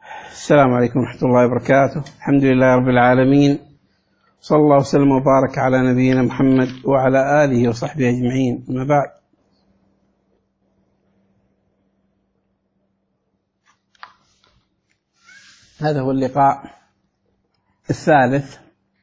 السلام عليكم ورحمة الله وبركاته. الحمد لله رب العالمين، صلى الله وسلم وبارك على نبينا محمد وعلى آله وصحبه أجمعين. أما بعد، هذا هو اللقاء الثالث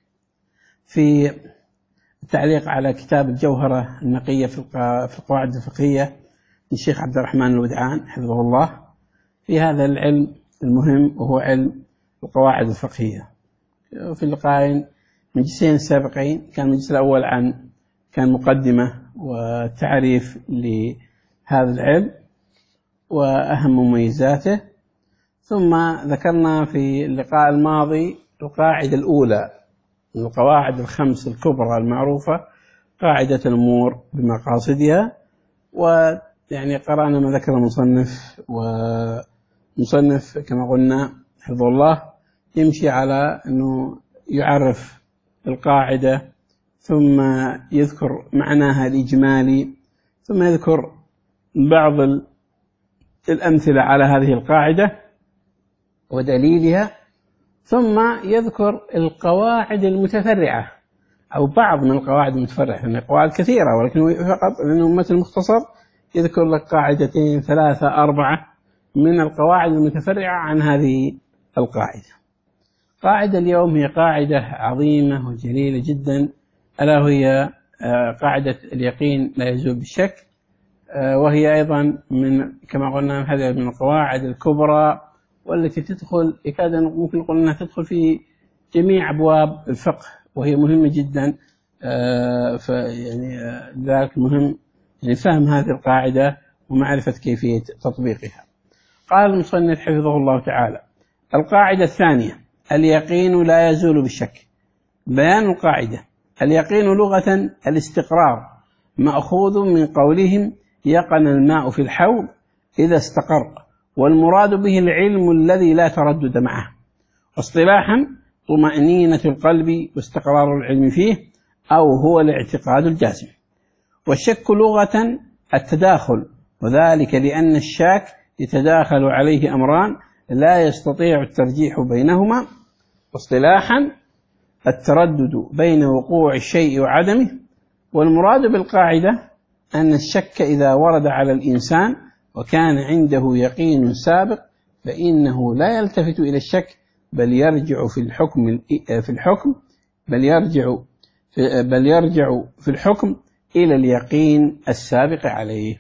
في التعليق على كتاب الجوهرة النقية في القواعد الفقهية للشيخ عبد الرحمن الودعان حفظه الله، في هذا العلم المهم وهو علم القواعد الفقهية. في اللقاءين من جزئين السابقين، كان المجلس الأول كان مقدمة وتعريف لهذا العلم وأهم مميزاته، ثم ذكرنا في اللقاء الماضي القاعدة الأولى من القواعد الخمس الكبرى المعروفة، قاعدة الأمور بمقاصدها، ويعني قرأنا ما ذكر المصنف، ومصنف كما قلنا حفظه الله يمشي على أنه يعرف القاعدة ثم يذكر معناها الإجمالي، ثم يذكر بعض الأمثلة على هذه القاعدة ودليلها، ثم يذكر القواعد المتفرعة أو بعض من القواعد المتفرعة، يعني قواعد كثيرة ولكن فقط لأنه مثل مختصر يذكر لك قاعدتين ثلاثة أربعة من القواعد المتفرعة عن هذه القاعدة. قاعدة اليوم هي قاعدة عظيمة وجليلة جدا، ألا هي قاعدة اليقين لا يزول بالشك، وهي أيضا كما قلنا هذه من القواعد الكبرى والتي تدخل يكاد ممكن نقول أنها تدخل في جميع أبواب الفقه، وهي مهمة جدا. فيعني ذلك مهم يعني فهم هذه القاعدة ومعرفة كيفية تطبيقها. قال المصنف حفظه الله تعالى: القاعدة الثانية: اليقين لا يزول بالشك. بيان القاعدة: اليقين لغة الاستقرار، مأخوذ من قولهم يقن الماء في الحوض إذا استقر، والمراد به العلم الذي لا تردد معه. واصطلاحا: طمأنينة القلب واستقرار العلم فيه، أو هو الاعتقاد الجازم. والشك لغة التداخل، وذلك لأن الشاك يتداخل عليه أمران لا يستطيع الترجيح بينهما. واصطلاحا: التردد بين وقوع الشيء وعدمه. والمراد بالقاعدة أن الشك إذا ورد على الإنسان وكان عنده يقين سابق فإنه لا يلتفت إلى الشك، بل يرجع في الحكم إلى اليقين السابق عليه.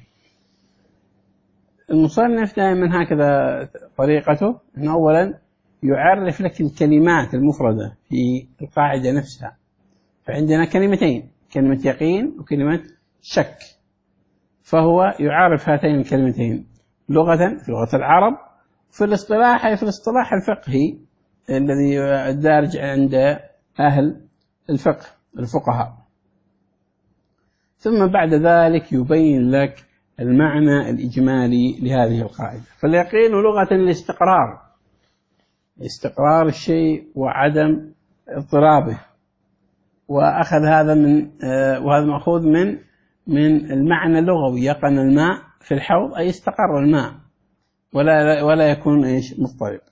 المصنف دائما هكذا طريقته، أنه أولا يعرف لك الكلمات المفردة في القاعدة نفسها. فعندنا كلمتين، كلمة يقين وكلمة شك، فهو يعرف هاتين الكلمتين لغة في لغة العرب، في الاصطلاح الفقهي الذي دارج عند أهل الفقه الفقهاء. ثم بعد ذلك يبين لك المعنى الإجمالي لهذه القاعدة. فاليقين لغة الاستقرار، استقرار الشيء وعدم اضطرابه، وأخذ هذا وهذا مأخوذ من المعنى اللغوي: يقن الماء في الحوض، أي استقر الماء ولا يكون مضطرب.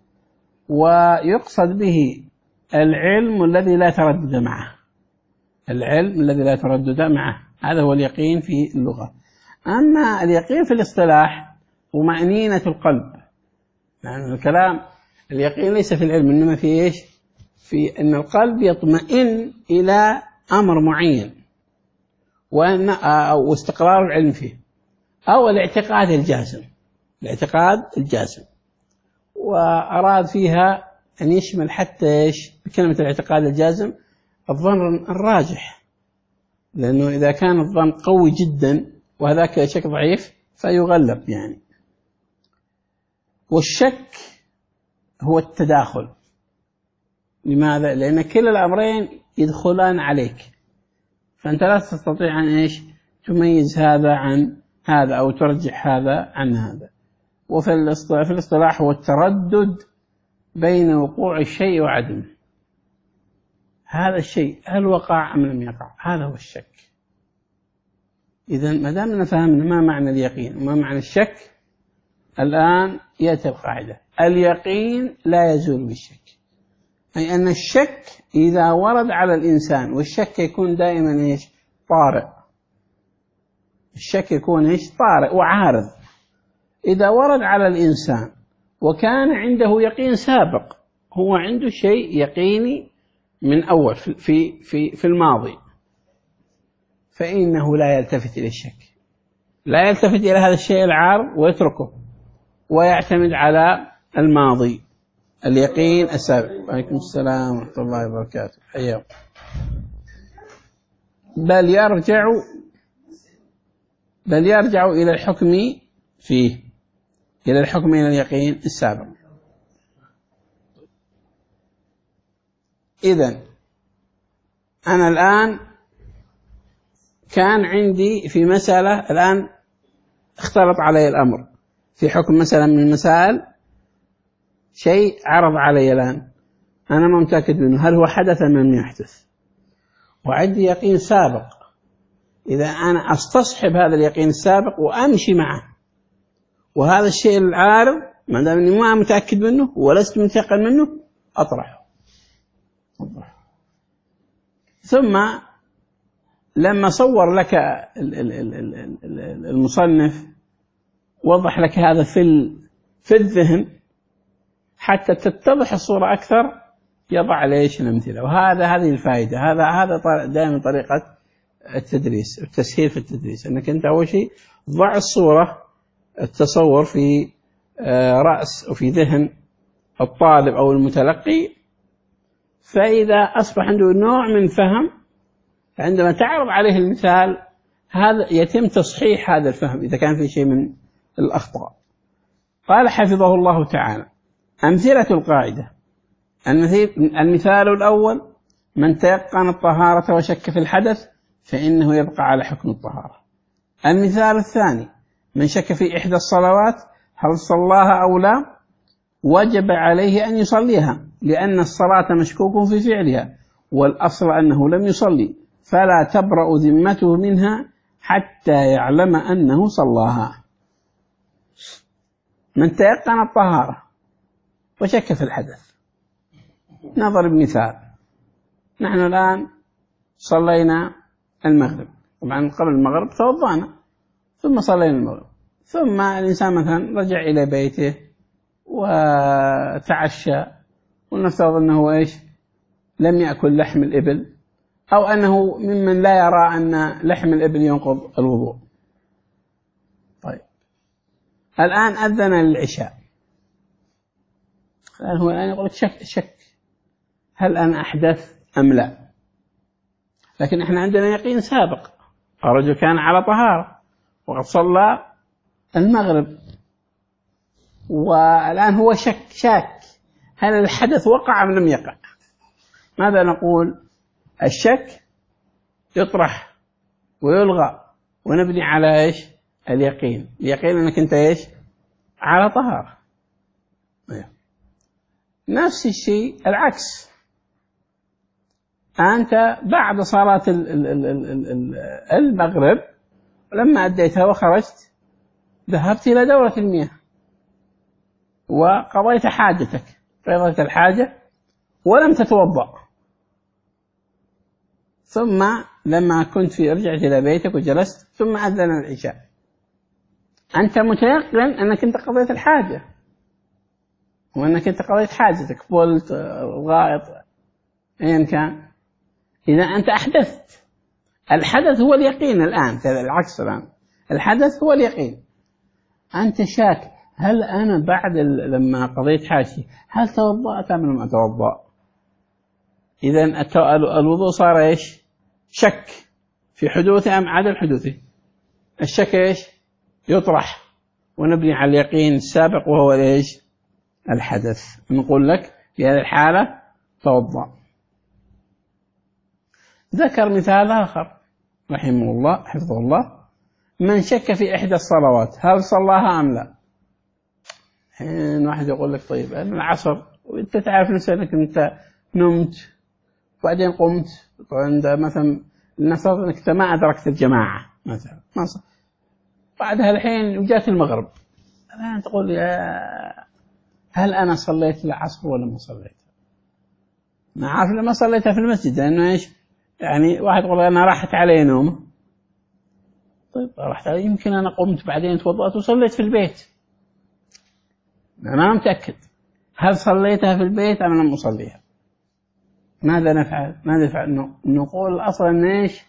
ويقصد به العلم الذي لا تردد معه، العلم الذي لا تردد معه، هذا هو اليقين في اللغة. أما اليقين في الاصطلاح طمأنينة القلب، يعني الكلام اليقين ليس في العلم، إنما في إيش؟ في أن القلب يطمئن إلى أمر معين واستقرار العلم فيه، أو الاعتقاد الجازم. وأراد فيها أن يشمل حتى بكلمة الاعتقاد الجازم الظن الراجح، لأنه إذا كان الظن قوي جدا وهذاك شك ضعيف فيغلب يعني. والشك هو التداخل. لماذا؟ لأن كلا الأمرين يدخلان عليك، فأنت لا تستطيع أن تميز هذا عن هذا أو ترجح هذا عن هذا. وفي الاصطلاح هو التردد بين وقوع الشيء وعدمه. هذا الشيء هل وقع أم لم يقع؟ هذا هو الشك. إذن ما دامنا فهمنا ما معنى اليقين وما معنى الشك، الآن يأتي القاعدة: اليقين لا يزول بالشك، أي أن الشك إذا ورد على الإنسان، والشك يكون دائما إيش؟ طارئ. الشك يكون إيش؟ طارئ وعارض. إذا ورد على الإنسان وكان عنده يقين سابق، هو عنده شيء يقيني من أول في الماضي، فإنه لا يلتفت إلى الشك، لا يلتفت إلى هذا الشيء العارض ويتركه ويعتمد على الماضي، اليقين السابق. عليكم السلام ورحمة الله وبركاته، حياكم. بل يرجع إلى الحكم فيه، إلى الحكم إلى اليقين السابق. إذن أنا الآن كان عندي في مسألة، الآن اختلط علي الأمر في حكم مثلا من المسائل، شيء عرض علي الآن أنا ما متأكد منه هل هو حدث أم لم يحدث، وعندي يقين سابق. إذا أنا أستصحب هذا اليقين السابق وأمشي معه، وهذا الشيء العارض ما دام أني ما متأكد منه ولست متيقن منه أطرحه. ثم لما صور لك المصنف وضح لك هذا في الذهن حتى تتضح الصورة أكثر، يضع ليش الأمثلة. هذه الفائدة، هذا دائما طريقة التدريس، التسهيل في التدريس، أنك أنت أول شيء ضع الصورة، التصور في رأس وفي ذهن الطالب أو المتلقي، فإذا أصبح عنده نوع من فهم، عندما تعرض عليه المثال هذا يتم تصحيح هذا الفهم إذا كان في شيء من الأخطاء. قال حفظه الله تعالى: أمثلة القاعدة: المثال الأول: من تيقن الطهارة وشك في الحدث فإنه يبقى على حكم الطهارة. المثال الثاني: من شك في إحدى الصلوات هل صلاها أو لا وجب عليه أن يصليها، لأن الصلاة مشكوك في فعلها والأصل أنه لم يصلي، فلا تبرأ ذمته منها حتى يعلم أنه صلاها. من تيقن الطهارة وشك في الحدث، نظر بمثال: نحن الآن صلينا المغرب، طبعا قبل المغرب توضأنا ثم صلينا المغرب، ثم الإنسان مثلا رجع إلى بيته وتعشى، ونفترض أنه إيش؟ لم يأكل لحم الإبل، أو أنه ممن لا يرى أن لحم الإبل ينقض الوضوء. طيب الآن أذن للعشاء، الآن هو الآن يقول شك هل أنا أحدث أم لا، لكن إحنا عندنا يقين سابق، الرجل كان على طهارة وقد صلى المغرب، والآن هو شاك هل الحدث وقع أم لم يقع. ماذا نقول؟ الشك يطرح ويلغى ونبني على إيش؟ اليقين أنك أنت إيش؟ على طهارة. نفس الشيء العكس، أنت بعد صلاة المغرب لما أديتها وخرجت ذهبت إلى دورة المياه وقضيت حاجتك، قضيت الحاجة ولم تتوضأ، ثم لما كنت رجعت إلى بيتك وجلست ثم أذن العشاء، أنت متيقن أنك أنت قضيت الحاجة وأنك أنت قضيت حاجتك، بولت غائط أيا كان، إذا أنت أحدثت. الحدث هو اليقين الآن، العكس الآن، الحدث هو اليقين. أنت شاك هل أنا بعد لما قضيت حاجتي هل توضأت أم لم أتوضأ؟ إذن الوضوء صار إيش؟ شك في حدوثه أم عدم حدوثه. الشك إيش؟ يطرح ونبني على اليقين السابق وهو إيش؟ الحدث. نقول لك في هذه الحالة توضأ. ذكر مثال آخر رحمه الله حفظه الله: من شك في إحدى الصلوات هل صلاها أم لا. حين واحد يقول لك طيب العصر وانت تعرف نفسك انت نمت وبعدين قمت، عند مثلا نفترض انك انت ما ادركت الجماعه مثلا، ما بعدها الحين وجات المغرب، الان تقول يا هل أنا صليت العصر ولا ما صليت؟ ما عارف لما صليتها في المسجد، لأنه إيش يعني واحد يقول أنا راحت علي نوم، طيب راحت علي، يمكن أنا قمت بعدين توضأت وصليت في البيت، أنا متأكد. هل صليتها في البيت أم لم أصليها؟ ماذا نفعل؟ ماذا نفعل؟ نقول أصلا إيش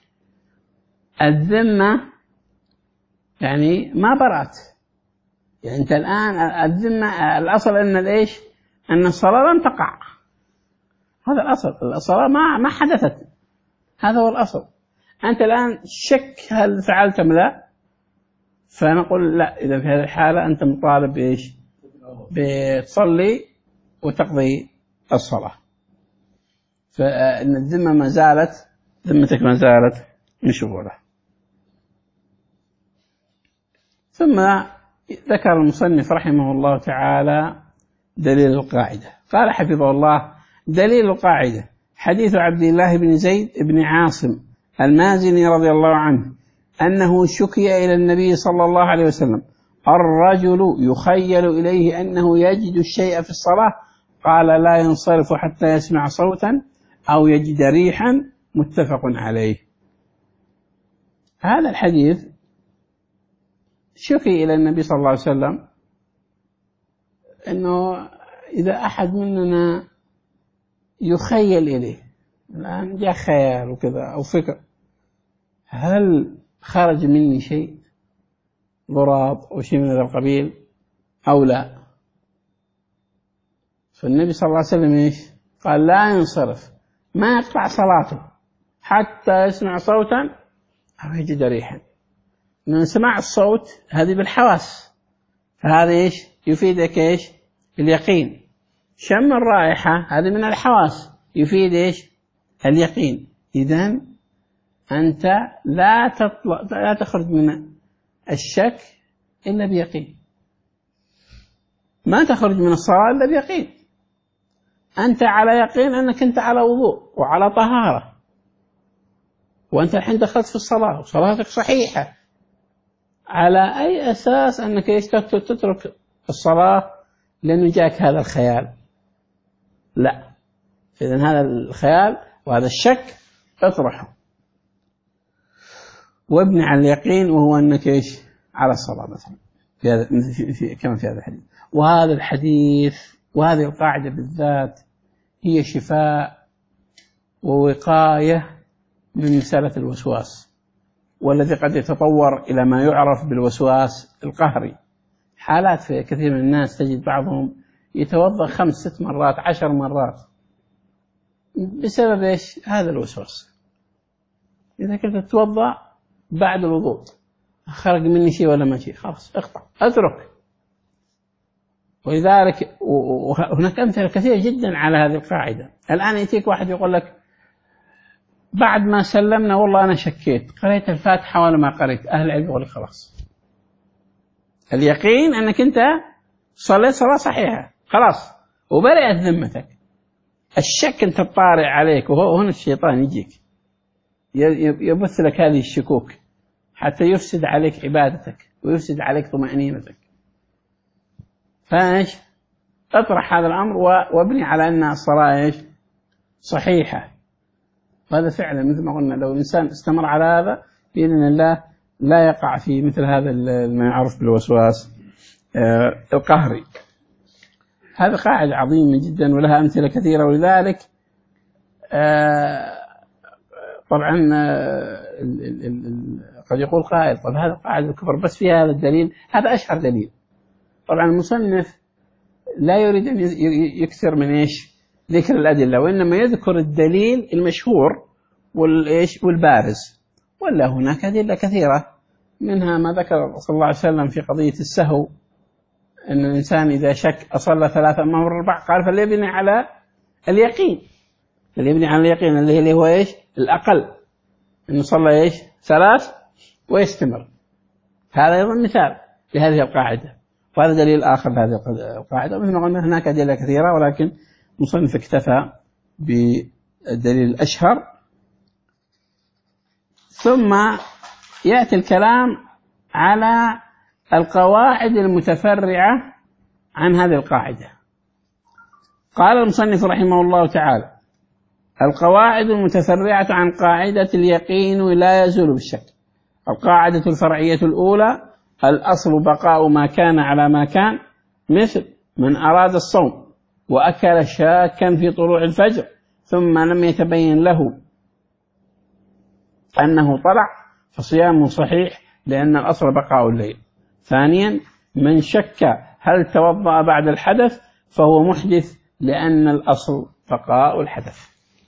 الذمة يعني ما برأت، يعني أنت الآن الذمة الأصل أن إيش أن الصلاة لم تقع، هذا الأصل، الصلاة ما حدثت، هذا هو الأصل. أنت الآن شك هل فعلت أم لا، فنقول لا، إذا في هذه الحالة أنت مطالب بإيش بتصلي وتقضي الصلاة، فإن الذمة ما زالت، ذمتك ما زالت مشغولة. ثم ذكر المصنف رحمه الله تعالى دليل القاعدة، قال حفظه الله: دليل القاعدة حديث عبد الله بن زيد بن عاصم المازني رضي الله عنه أنه شكي إلى النبي صلى الله عليه وسلم الرجل يخيل إليه أنه يجد الشيء في الصلاة، قال لا ينصرف حتى يسمع صوتا أو يجد ريحا، متفق عليه. هذا الحديث شكي إلى النبي صلى الله عليه وسلم أنه إذا أحد مننا يخيل إليه، الآن جاء خيال وكذا أو فكر، هل خرج مني شيء غراب أو شيء من هذا القبيل أو لا؟ فالنبي صلى الله عليه وسلم إيش قال؟ لا ينصرف، ما يقطع صلاته حتى يسمع صوتا أو يجد ريحا. من سماع الصوت هذه بالحواس، فهذا إيش يفيدك إيش اليقين. شم الرائحة هذه من الحواس، يفيد إيش اليقين. إذن أنت لا تخرج من الشك إلا بيقين، ما تخرج من الصلاة إلا بيقين. أنت على يقين أنك أنت على وضوء وعلى طهارة، وأنت الحين دخلت في الصلاة وصلاتك صحيحة، على أي أساس أنك تترك الصلاة لأنه جاءك هذا الخيال؟ لا. إذن هذا الخيال وهذا الشك اطرحه وابني على اليقين، وهو أنك إيش على الصلاة مثلا كما في هذا الحديث. وهذا الحديث وهذه القاعدة بالذات هي شفاء ووقاية من مسألة الوسواس، والذي قد يتطور إلى ما يعرف بالوسواس القهري. حالات في كثير من الناس تجد بعضهم يتوضأ 5 6 مرات 10 مرات بسبب إيش هذا الوسواس. إذا كنت تتوضأ بعد الوضوء خرج مني شيء ولا ما شيء، خلاص اقطع اترك. ولذلك وهناك أمثلة كثيرة جدا على هذه القاعدة. الآن يأتيك واحد يقول لك بعد ما سلمنا والله أنا شكيت، قريت الفاتحة ولا ما قريت، أهل العلم يقول لك خلاص اليقين أنك أنت صليت صلاة صحيحة خلاص وبرئت ذمتك. الشك أنت الطارئ عليك، وهنا الشيطان يجيك يبث لك هذه الشكوك حتى يفسد عليك عبادتك ويفسد عليك طمأنينتك. فايش اطرح هذا الأمر وابني على أن الصلاة ايش صحيحة. وهذا فعلا مثل ما قلنا لو الإنسان استمر على هذا بإذن الله لا يقع في مثل هذا ما يعرف بالوسواس القهري. هذه قاعدة عظيمة جدا ولها أمثلة كثيرة. ولذلك طبعا قد يقول قائل طب هذا قاعدة الكفر بس فيها هذا الدليل، هذا أشهر دليل. طبعا المصنف لا يريد أن يكثر من إيش ذكر الأدلة، وإنما يذكر الدليل المشهور والإيش والبارز. ولا هناك أدلة كثيرة، منها ما ذكر صلى الله عليه وسلم في قضية السهو، أن الإنسان إذا شك أصلى 3 أم 4 قال فليبني على اليقين، فليبني على اليقين اللي هو إيش الأقل، أنه صلى إيش 3 ويستمر. هذا أيضا مثال لهذه القاعدة، وهذا دليل آخر لهذه القاعدة. ومثل ما قلنا هناك أدلة كثيرة، ولكن مصنف اكتفى بالدليل الأشهر. ثم يأتي الكلام على القواعد المتفرعة عن هذه القاعدة. قال المصنف رحمه الله تعالى: القواعد المتفرعة عن قاعدة اليقين لا يزول بالشك. القاعدة الفرعية الأولى: الأصل بقاء ما كان على ما كان، مثل من أراد الصوم وأكل شاكا في طلوع الفجر ثم لم يتبين له أنه طلع فصيامه صحيح لأن الأصل بقاء الليل. ثانيا: من شك هل توضأ بعد الحدث فهو محدث لأن الأصل بقاء الحدث.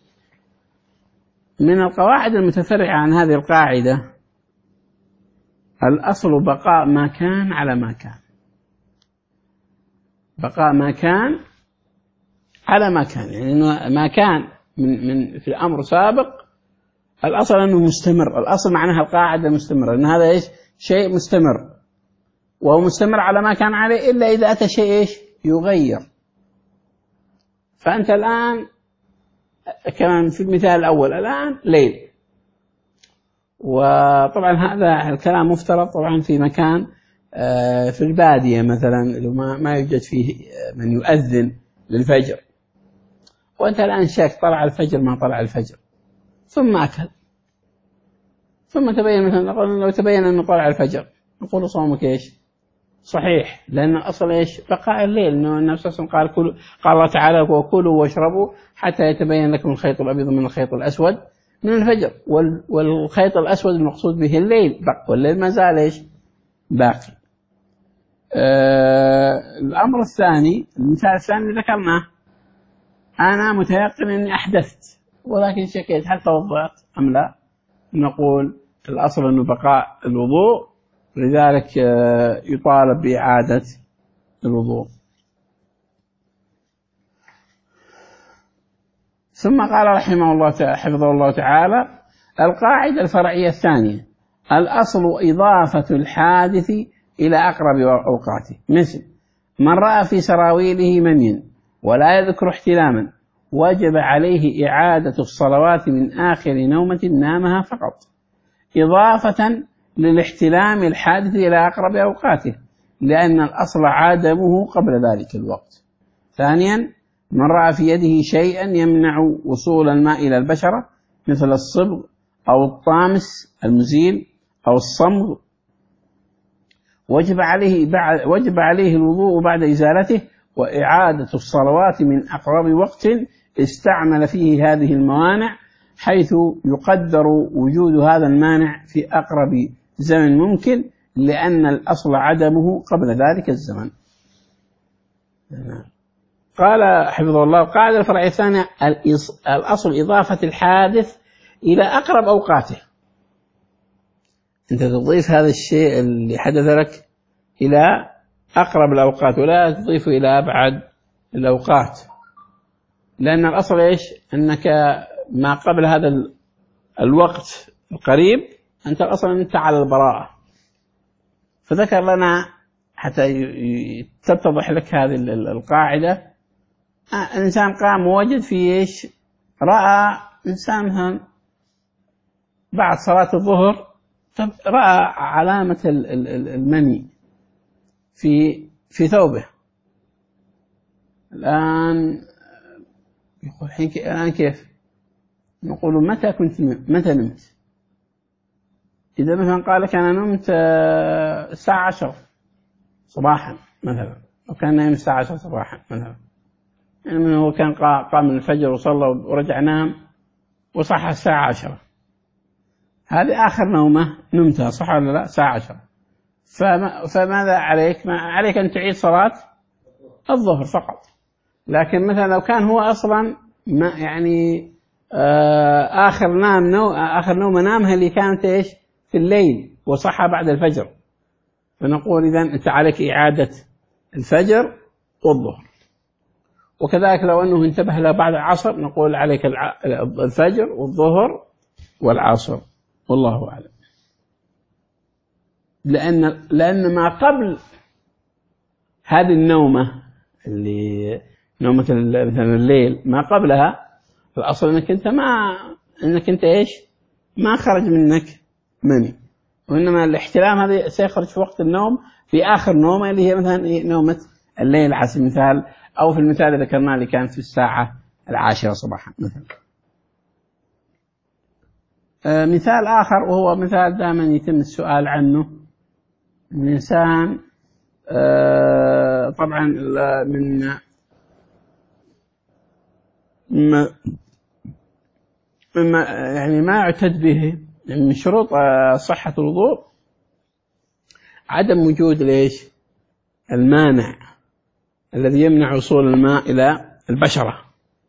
من القواعد المتفرعة عن هذه القاعدة: الأصل بقاء ما كان على ما كان. بقاء ما كان على ما كان، يعني ما كان من في أمر سابق الأصل أنه مستمر. الأصل معناها القاعدة مستمرة، أن هذا إيش؟ شيء مستمر، وهو مستمر على ما كان عليه إلا إذا أتى شيء إيش؟ يغير. فأنت الآن كمان في المثال الأول الآن ليل، وطبعا هذا الكلام مفترض طبعا في مكان في البادية مثلا لو ما يوجد فيه من يؤذن للفجر، وأنت الآن شاك طلع الفجر ما طلع الفجر، ثم أكل، ثم تبين مثلا لو تبين أنه طلع الفجر نقول صومك إيش؟ صحيح، لأن الأصل إيش؟ بقاء الليل. إنه النبي صلى الله عليه وسلم قال الله تعالى: وكلوا واشربوا حتى يتبين لكم الخيط الأبيض من الخيط الأسود من الفجر. والخيط الأسود المقصود به الليل، والليل ما زال إيش؟ باقي. الأمر الثاني، المثال الثاني ذكرناه: أنا متيقن أني أحدثت ولكن شكيت هل توضأت أم لا، نقول الأصل أنه بقاء الوضوء، لذلك يطالب بإعادة الوضوء. ثم قال رحمه الله حفظه الله تعالى: القاعدة الفرعية الثانية: الأصل إضافة الحادث إلى أقرب أوقاته، مثل من رأى في سراويله منيا ولا يذكر احتلاما وجب عليه إعادة الصلوات من آخر نومة نامها فقط، إضافة للاحتلام الحادث إلى أقرب أوقاته، لأن الأصل عدمه قبل ذلك الوقت. ثانيا: من رأى في يده شيئا يمنع وصول الماء إلى البشرة، مثل الصبغ أو الطامس المزيل أو الصمغ، وجب عليه الوضوء بعد إزالته وإعادة الصلوات من أقرب وقت استعمل فيه هذه الموانع، حيث يقدر وجود هذا المانع في أقرب زمن ممكن، لأن الأصل عدمه قبل ذلك الزمن. قال حفظه الله: القاعدة الفرعية الثانية: الأصل إضافة الحادث إلى أقرب أوقاته. أنت تضيف هذا الشيء اللي حدث لك إلى أقرب الأوقات ولا تضيفه إلى أبعد الأوقات، لأن الأصل إيش؟ أنك ما قبل هذا الوقت القريب أنت الأصل أنت على البراءة. فذكر لنا حتى تتضح لك هذه القاعدة: الإنسان قام ووجد في إيش؟ رأى إنسان بعد صلاة الظهر رأى علامة المني في ثوبه. الآن يقول الآن كيف؟ نقول متى نمت؟ إذا مثلا قال لك أنا نمت الساعة 10 صباحا مثلا، وكان نايم الساعة 10 صباحا مثلا، يعني هو كان قام من الفجر وصلى ورجع نام وصحى الساعة 10، هذه آخر نومة نمتها، صح ولا لا؟ الساعة 10. فماذا عليك؟ عليك أن تعيد صلاة الظهر فقط. لكن مثلا لو كان هو أصلا ما يعني آخر نومة نامها اللي كانت إيش؟ في الليل وصحى بعد الفجر، فنقول إذن أنت عليك إعادة الفجر والظهر. وكذلك لو أنه انتبه له بعد العصر نقول عليك الفجر والظهر والعصر، والله أعلم. لأن ما قبل هذه النومة اللي نومة مثلا الليل ما قبلها الأصل أنك أنت إيش؟ ما خرج منك مني، وإنما الاحتلام هذا سيخرج في وقت النوم في آخر نومة اللي هي مثلا نومة الليل على سبيل المثال، أو في المثال اللي ذكرناه اللي كان في الساعة 10 صباحا مثلا. مثال آخر وهو مثال دائما يتم السؤال عنه، الإنسان طبعا من مما يعني ما يعتد به من شروط صحة الوضوء عدم وجود ليش المانع الذي يمنع وصول الماء إلى البشرة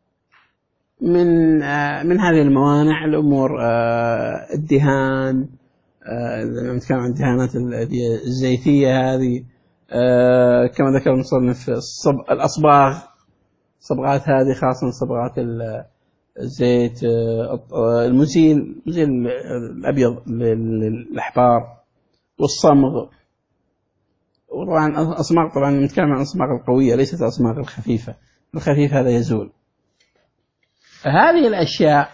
من هذه الموانع، الأمور الدهان، لما نتكلم عن الدهانات الزيتية هذه، كما ذكر المصنف الأصباغ، الصبغات هذه خاصة صبغات الزيت، المزيل الأبيض للأحبار، والصمغ. وطبعا الأصماغ طبعا نتكلم عن الأصماغ القوية ليست الأصماغ الخفيفة، الخفيف هذا يزول. فهذه الأشياء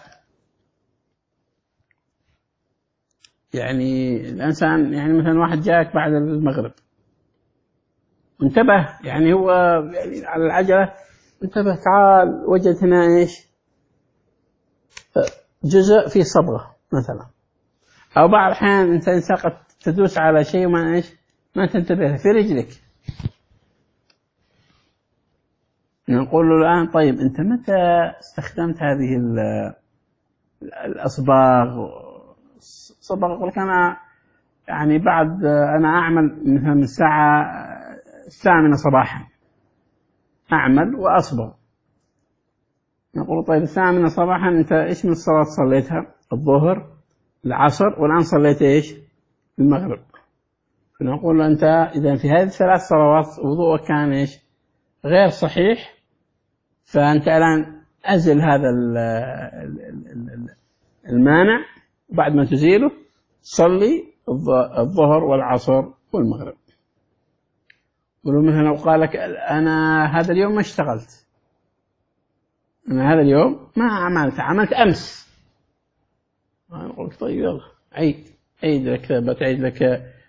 يعني الإنسان يعني مثلا واحد جاءك بعد المغرب انتبه، يعني هو يعني على العجلة انتبه تعال وجد هنا إيش جزء فيه صبغة مثلا، أو بعض الأحيان أنت قد تدوس على شيء ما إيش ما تنتبه في رجلك، نقول له الآن طيب أنت متى استخدمت هذه الأصباغ؟ صبغ يقول لك أنا يعني بعد أنا أعمل مثلا من الساعة 8 صباحا أعمل وأصبغ. نقول طيب 8 صباحا أنت إيش من الصلاة صليتها؟ الظهر، العصر، والآن صليت إيش؟ المغرب. فنقول له أنت إذا في هذه الثلاث صلوات وضوءك كان إيش غير صحيح، فأنت الآن أزل هذا المانع، وبعد ما تزيله صلي الظهر والعصر والمغرب. ولو مثلا لو قال لك أنا هذا اليوم ما اشتغلت، أنا هذا اليوم ما عملت أمس، أقول لك طيب يلا عيد لك، بتعيد لك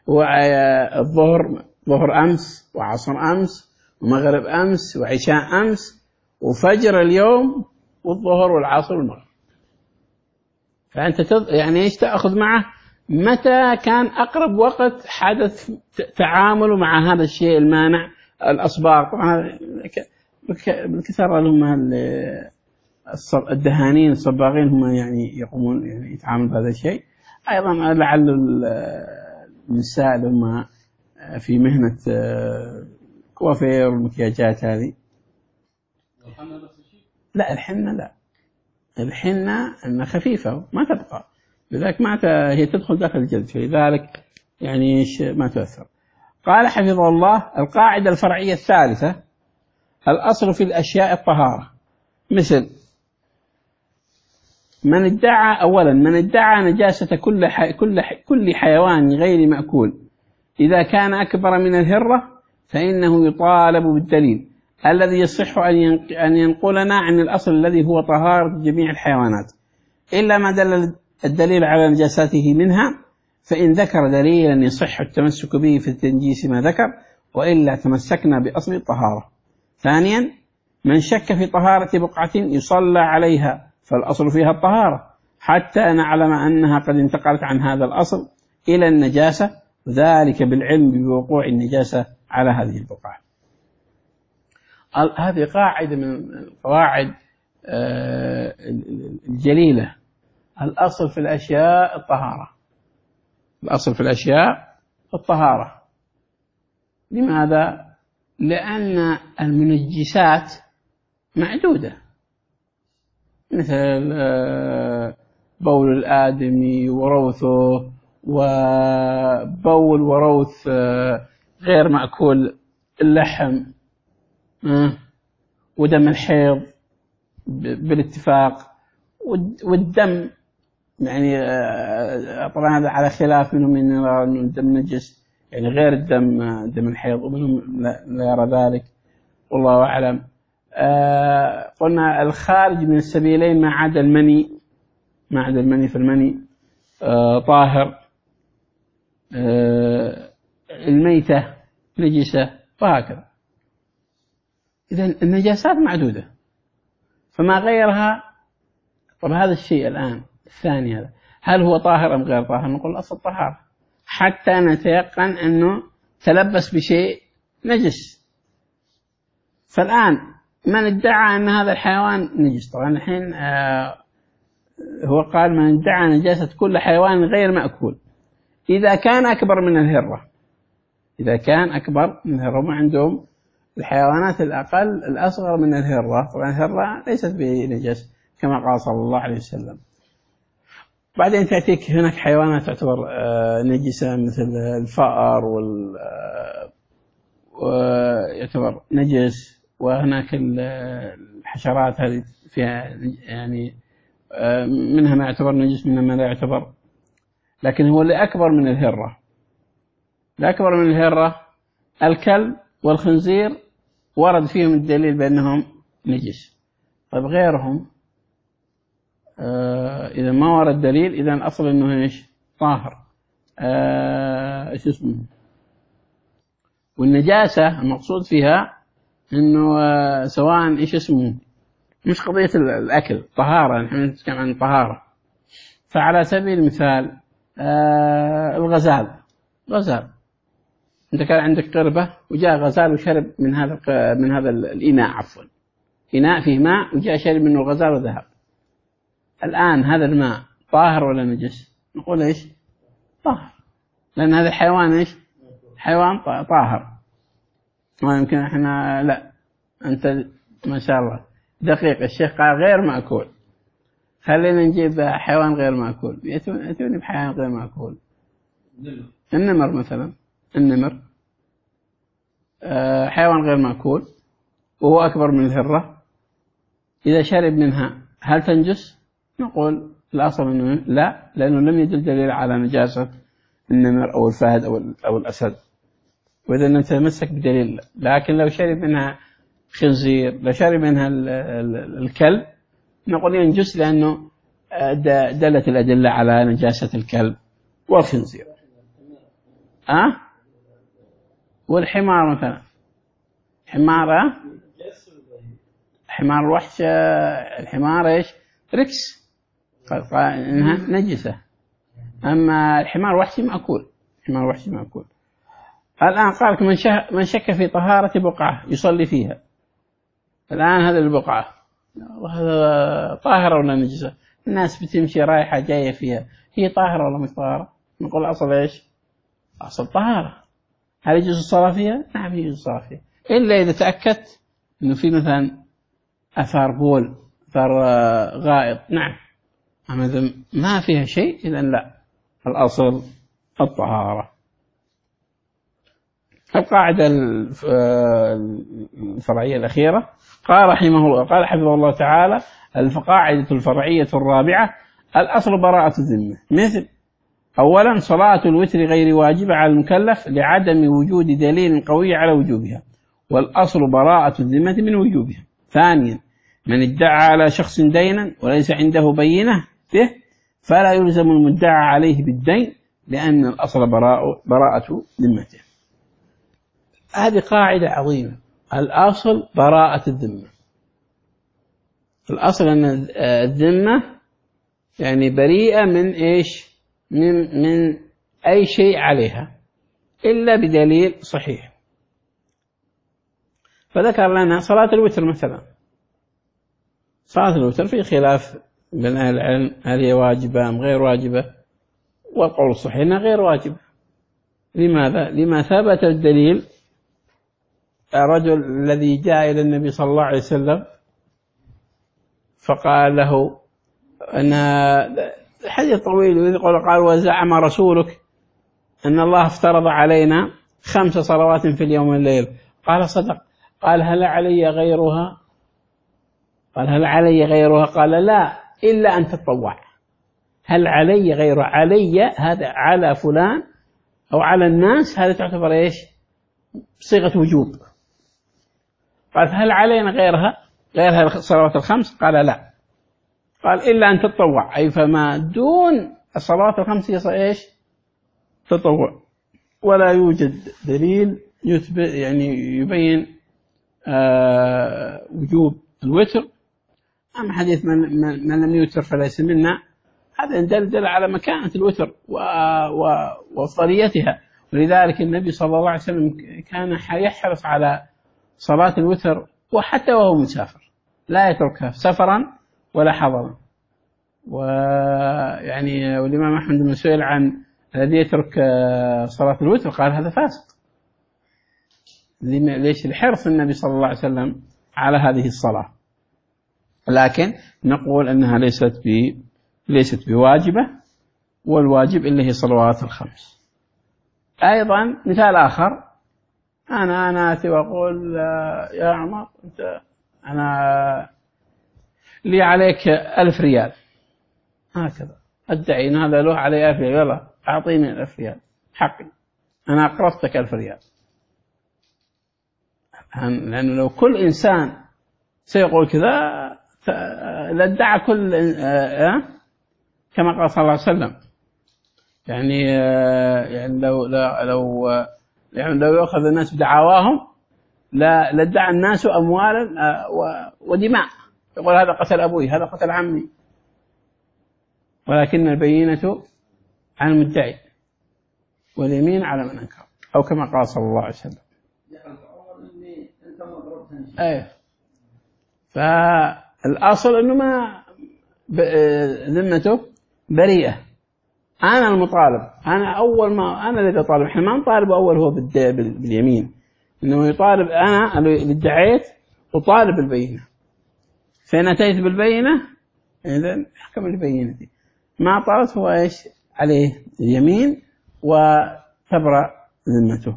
الظهر ظهر أمس، وعصر أمس، ومغرب أمس، وعشاء أمس، وفجر اليوم، والظهر والعصر والمغرب. فأنت يعني إيش تأخذ معه متى كان أقرب وقت حدث تعامله مع هذا الشيء المانع، الأصباغ. طبعا بالكثرة هم الدهانين الصباغين هم يعني يقومون يعني يتعاملوا بهذا الشيء. أيضا لعل النساء هم في مهنة كوافير والمكياجات هذه. لا الحنة لا، الحنة أنها خفيفة ما تبقى، لذلك هي تدخل داخل الجلد، فلذلك يعني ما تؤثر. قال حفظه الله: القاعدة الفرعية الثالثة: الأصل في الأشياء الطهارة. مثل من ادعى نجاسة كل حيوان غير مأكول إذا كان أكبر من الهرة فإنه يطالب بالدليل الذي يصح أن ينقلنا عن الأصل الذي هو طهارة جميع الحيوانات، إلا ما دل الدليل على نجاسته منها، فإن ذكر دليلا يصح التمسك به في التنجيس ما ذكر، وإلا تمسكنا بأصل الطهارة. ثانيا: من شك في طهارة بقعة يصلى عليها فالأصل فيها الطهارة حتى نعلم أنها قد انتقلت عن هذا الأصل إلى النجاسة، وذلك بالعلم بوقوع النجاسة على هذه البقعة. هذه قاعدة من القواعد الجليلة. الأصل في الأشياء الطهارة، الأصل في الأشياء الطهارة. لماذا؟ لأن المنجسات معدودة، مثل بول الآدمي وروثه، وبول وروث غير مأكول اللحم، ودم الحيض بالاتفاق، والدم يعني طبعا هذا على خلاف، منهم من يرى أن الدم نجس يعني غير دم الحيض، ومنهم لا يرى ذلك، والله أعلم. قلنا الخارج من السبيلين ما عدا المني، فالمني طاهر. الميتة نجسة، وهكذا. إذن النجاسات معدودة، فما غيرها. طب هذا الشيء الآن الثاني هذا هل هو طاهر أم غير طاهر؟ نقول الأصل طهارة حتى نتيقن أنه تلبس بشيء نجس. فالآن من ادعى أن هذا الحيوان نجس، طبعا الحين هو قال من ادعى نجاسة كل حيوان غير مأكول إذا كان أكبر من الهرة. إذا كان أكبر من الهرة، ما عندهم الحيوانات الأقل الأصغر من الهرة. طبعا الهرة ليست بنجس كما قال صلى الله عليه وسلم. بعدين تأتيك هناك حيوانات تعتبر نجسة مثل الفأر ويعتبر نجس، وهناك الحشرات هذه فيها يعني منها ما يعتبر نجس منها ما لا يعتبر. لكن هو اللي أكبر من الهرة، الأكبر من الهرة الكلب والخنزير ورد فيهم الدليل بأنهم نجس. طيب غيرهم إذا ما ورد دليل إذا الأصل أنه إيش؟ طاهر. إيش اسمه؟ والنجاسة المقصود فيها أنه سواء إيش اسمه، مش قضية الأكل، طهارة، نحن نتكلم عن طهارة. فعلى سبيل المثال الغزال، أنت كان عندك قربة وجاء غزال وشرب من هذا الإناء، عفوا إناء فيه ماء وجاء شرب منه غزال وذهب. الآن هذا الماء طاهر ولا نجس؟ نقول إيش؟ طاهر، لأن هذا الحيوان إيش؟ حيوان طاهر. ما يمكن إحنا لا، أنت ما شاء الله دقيق، الشيخ قال غير مأكول، خلينا نجيب حيوان غير مأكول. يأتوني بحيوان غير مأكول، النمر مثلا. النمر حيوان غير مأكول وهو أكبر من الهرة، إذا شرب منها هل تنجس؟ نقول الأصل أنه لا، لأنه لم يدل دليل على نجاسة النمر أو الفهد أو الأسد، وإذا نتمسك بدليل. لكن لو شرب منها خنزير، لو شرب منها الكلب، نقول ينجس لأنه دلت الأدلة على نجاسة الكلب والخنزير. والحمار مثلا، حمار الوحش، الحمار إيش؟ ركس، إنها نجسة. أما الحمار وحشي مأكول، حمار وحشي مأكول. الآن قالك من شك في طهارة بقعة يصلي فيها. الآن هذه البقعة وهذا طاهرة ولا نجسة؟ الناس بتمشي رايحة جاية فيها، هي طاهرة ولا مش طاهرة؟ نقول أصل إيش؟ أصل طهارة. هل يجوز الصلاة فيها؟ نعم يجوز الصلاة فيها، إلا إذا تأكدت إنه في مثلا أثار بول، أثار غائط، نعم. أما إذا ما فيها شيء إذا لا، الأصل الطهارة. القاعدة الفرعية الأخيرة قال حفظه الله تعالى: القاعدة الفرعية الرابعة: الأصل براءة الذمة. مثل: أولا صلاة الوتر غير واجبة على المكلف لعدم وجود دليل قوي على وجوبها، والأصل براءة الذمة من وجوبها. ثانيا من ادعى على شخص دينا وليس عنده بينة به فلا يلزم المدعى عليه بالدين، لأن الأصل براءة ذمته. هذه قاعدة عظيمة، الأصل براءة الذمة. الأصل أن الذمة يعني بريئة من إيش؟ من أي شيء عليها إلا بدليل صحيح. فذكر لنا صلاة الوتر مثلا. صلاة الوتر في خلاف بين أهل العلم هل هي واجبة أم غير واجبة، والقول الصحيح أنها غير واجبة. لماذا؟ لما ثبت الدليل. الرجل الذي جاء إلى النبي صلى الله عليه وسلم فقال له أن حديث طويل، قال: وزعم رسولك أن الله افترض علينا 5 صلوات في اليوم والليل. قال: صدق. قال: هل علي غيرها؟ قال: لا، إلا أن تتطوع. هل علي غيرها؟ علي هذا على فلان أو على الناس، هذا تعتبر إيش؟ صيغة وجوب. قال: هل علينا غيرها الصلوات ال5؟ قال: لا. قال: إلا أن تتطوع، أي فما دون الصلوات ال5 إيش؟ تطوع. ولا يوجد دليل يعني يبين وجوب الوتر. أما حديث من لم يوتر فليس منا، هذا يدل على مكانة الوتر وأفضليتها. ولذلك النبي صلى الله عليه وسلم كان يحرص على صلاة الوتر وحتى وهو مسافر، لا يتركها سفرا ولا حضرا. ويعني والإمام أحمد بن سئل عن الذي يترك صلاة الوتر قال هذا فاسق. ليش؟ لحرص النبي صلى الله عليه وسلم على هذه الصلاة. لكن نقول أنها ليست بواجبة، والواجب اللي هي صلوات الخمس. أيضا مثال آخر، أنا آتي وأقول يا عمر أنا لي عليك 1000 ريال، هكذا أدعي إن هذا له علي 1000 ريال، يلا أعطيني 1000 ريال حقي، أنا أقرضتك 1000 ريال. لأنه لو كل إنسان سيقول كذا لادعى كل كما قال صلى الله عليه وسلم، يعني لو يأخذ الناس بدعواهم لادعى الناس أموالا ودماء، يقول هذا قتل أبوي، هذا قتل عمي، ولكن البينة على المدعي واليمين على من أنكر، أو كما قال صلى الله عليه وسلم. أيه. فالأصل أنه ما ذمته بريئة. أنا المطالب، أنا أول ما أنا الذي أطالب، إحنا ما نطالب أول هو باليمين، إنه يطالب أنا اللي ادعيت أطالب بالبينة. فإن أتيت بالبينة إذن احكم البينة، ما طالت هو إيش عليه اليمين وتبرأ ذمته.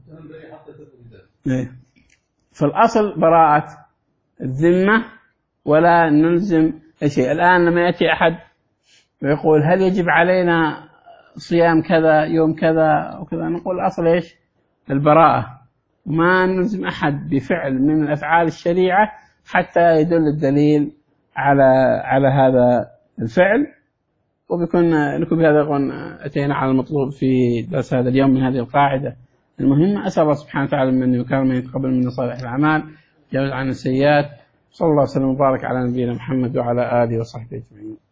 فالأصل براءة الذمة ولا نلزم شيء. الآن لما يأتي أحد ويقول هل يجب علينا صيام كذا يوم كذا وكذا، نقول الأصل إيش البراءة، وما نلزم أحد بفعل من الأفعال الشريعة حتى يدل الدليل على هذا الفعل. وبكون لكم بهذا أتينا على المطلوب في درس هذا اليوم من هذه القاعدة المهمة. أسأل الله سبحانه وتعالى من يكرم يتقبل منا صالح الأعمال، يجعل عنا السيئات. صلى الله وسلم وبارك على نبينا محمد وعلى آله وصحبه أجمعين.